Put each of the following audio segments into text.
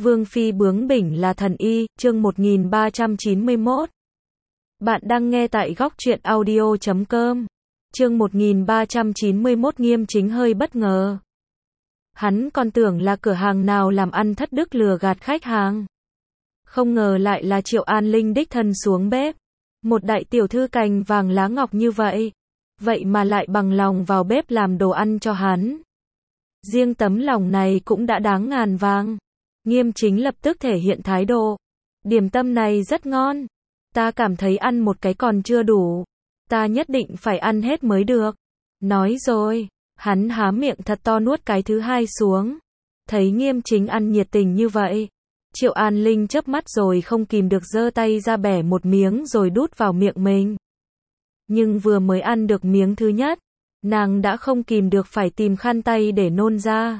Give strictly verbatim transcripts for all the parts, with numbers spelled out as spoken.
Vương phi bướng bỉnh là thần y, chương một nghìn ba trăm chín mươi mốt. Bạn đang nghe tại góc truyện audio chấm com. Chương một nghìn ba trăm chín mươi mốt. Nghiêm Chính hơi bất ngờ. Hắn còn tưởng là cửa hàng nào làm ăn thất đức lừa gạt khách hàng. Không ngờ lại là Triệu An Linh đích thân xuống bếp. Một đại tiểu thư cành vàng lá ngọc như vậy. Vậy mà lại bằng lòng vào bếp làm đồ ăn cho hắn. Riêng tấm lòng này cũng đã đáng ngàn vàng. Nghiêm Chính lập tức thể hiện thái độ. Điểm tâm này rất ngon. Ta cảm thấy ăn một cái còn chưa đủ. Ta nhất định phải ăn hết mới được. Nói rồi, hắn há miệng thật to nuốt cái thứ hai xuống. Thấy Nghiêm Chính ăn nhiệt tình như vậy. Triệu An Linh chớp mắt rồi không kìm được giơ tay ra bẻ một miếng rồi đút vào miệng mình. Nhưng vừa mới ăn được miếng thứ nhất, nàng đã không kìm được phải tìm khăn tay để nôn ra.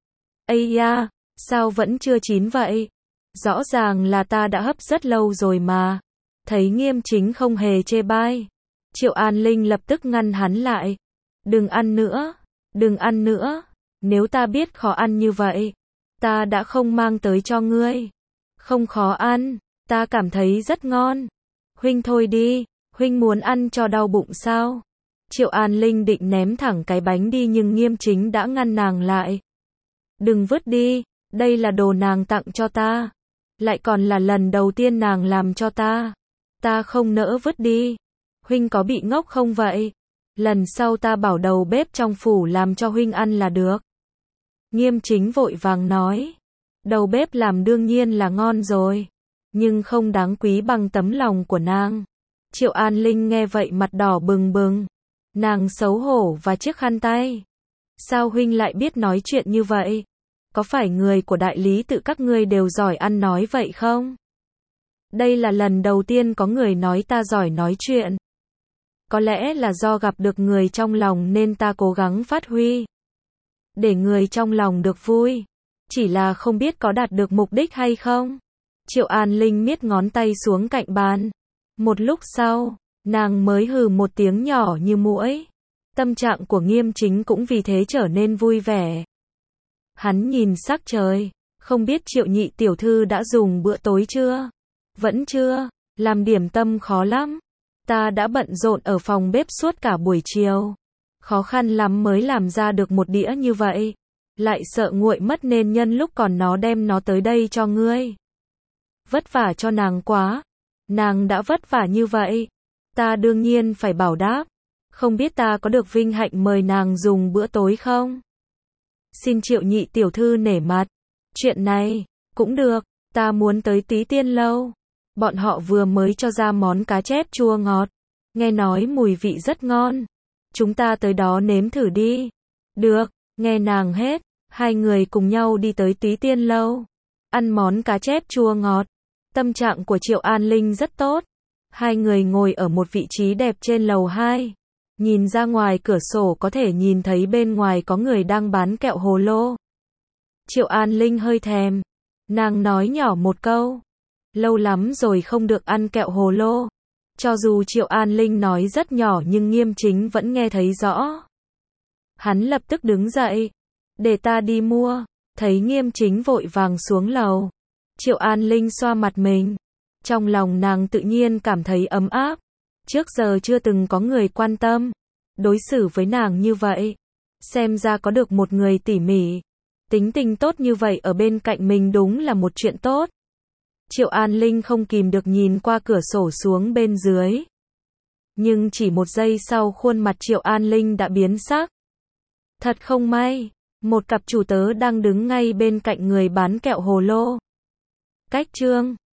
Ây da, sao vẫn chưa chín vậy? Rõ ràng là ta đã hấp rất lâu rồi mà. Thấy Nghiêm Chính không hề chê bai, Triệu An Linh lập tức ngăn hắn lại. Đừng ăn nữa, đừng ăn nữa. Nếu ta biết khó ăn như vậy, ta đã không mang tới cho ngươi. Không khó ăn, ta cảm thấy rất ngon. Huynh thôi đi, huynh muốn ăn cho đau bụng sao? Triệu An Linh định ném thẳng cái bánh đi nhưng Nghiêm Chính đã ngăn nàng lại. Đừng vứt đi, đây là đồ nàng tặng cho ta. Lại còn là lần đầu tiên nàng làm cho ta. Ta không nỡ vứt đi. Huynh có bị ngốc không vậy? Lần sau ta bảo đầu bếp trong phủ làm cho huynh ăn là được. Nghiêm Chính vội vàng nói. Đầu bếp làm đương nhiên là ngon rồi. Nhưng không đáng quý bằng tấm lòng của nàng. Triệu An Linh nghe vậy mặt đỏ bừng bừng. Nàng xấu hổ và chiếc khăn tay. Sao huynh lại biết nói chuyện như vậy? Có phải người của đại lý tự các ngươi đều giỏi ăn nói vậy không? Đây là lần đầu tiên có người nói ta giỏi nói chuyện. Có lẽ là do gặp được người trong lòng nên ta cố gắng phát huy. Để người trong lòng được vui. Chỉ là không biết có đạt được mục đích hay không? Triệu An Linh miết ngón tay xuống cạnh bàn. Một lúc sau, nàng mới hừ một tiếng nhỏ như muỗi. Tâm trạng của Nghiêm Chính cũng vì thế trở nên vui vẻ. Hắn nhìn sắc trời, không biết Triệu nhị tiểu thư đã dùng bữa tối chưa? Vẫn chưa, làm điểm tâm khó lắm. Ta đã bận rộn ở phòng bếp suốt cả buổi chiều. Khó khăn lắm mới làm ra được một đĩa như vậy. Lại sợ nguội mất nên nhân lúc còn nó đem nó tới đây cho ngươi. Vất vả cho nàng quá. Nàng đã vất vả như vậy. Ta đương nhiên phải bảo đáp. Không biết ta có được vinh hạnh mời nàng dùng bữa tối không? Xin Triệu nhị tiểu thư nể mặt. Chuyện này, cũng được, ta muốn tới Tí Tiên Lâu. Bọn họ vừa mới cho ra món cá chép chua ngọt. Nghe nói mùi vị rất ngon. Chúng ta tới đó nếm thử đi. Được, nghe nàng hết. Hai người cùng nhau đi tới Tí Tiên Lâu. Ăn món cá chép chua ngọt. Tâm trạng của Triệu An Linh rất tốt. Hai người ngồi ở một vị trí đẹp trên lầu hai. Nhìn ra ngoài cửa sổ có thể nhìn thấy bên ngoài có người đang bán kẹo hồ lô. Triệu An Linh hơi thèm. Nàng nói nhỏ một câu. Lâu lắm rồi không được ăn kẹo hồ lô. Cho dù Triệu An Linh nói rất nhỏ nhưng Nghiêm Chính vẫn nghe thấy rõ. Hắn lập tức đứng dậy. Để ta đi mua. Thấy Nghiêm Chính vội vàng xuống lầu. Triệu An Linh xoa mặt mình. Trong lòng nàng tự nhiên cảm thấy ấm áp. Trước giờ chưa từng có người quan tâm, đối xử với nàng như vậy. Xem ra có được một người tỉ mỉ, tính tình tốt như vậy ở bên cạnh mình đúng là một chuyện tốt. Triệu An Linh không kìm được nhìn qua cửa sổ xuống bên dưới. Nhưng chỉ một giây sau khuôn mặt Triệu An Linh đã biến sắc. Thật không may, một cặp chủ tớ đang đứng ngay bên cạnh người bán kẹo hồ lô. Cách chương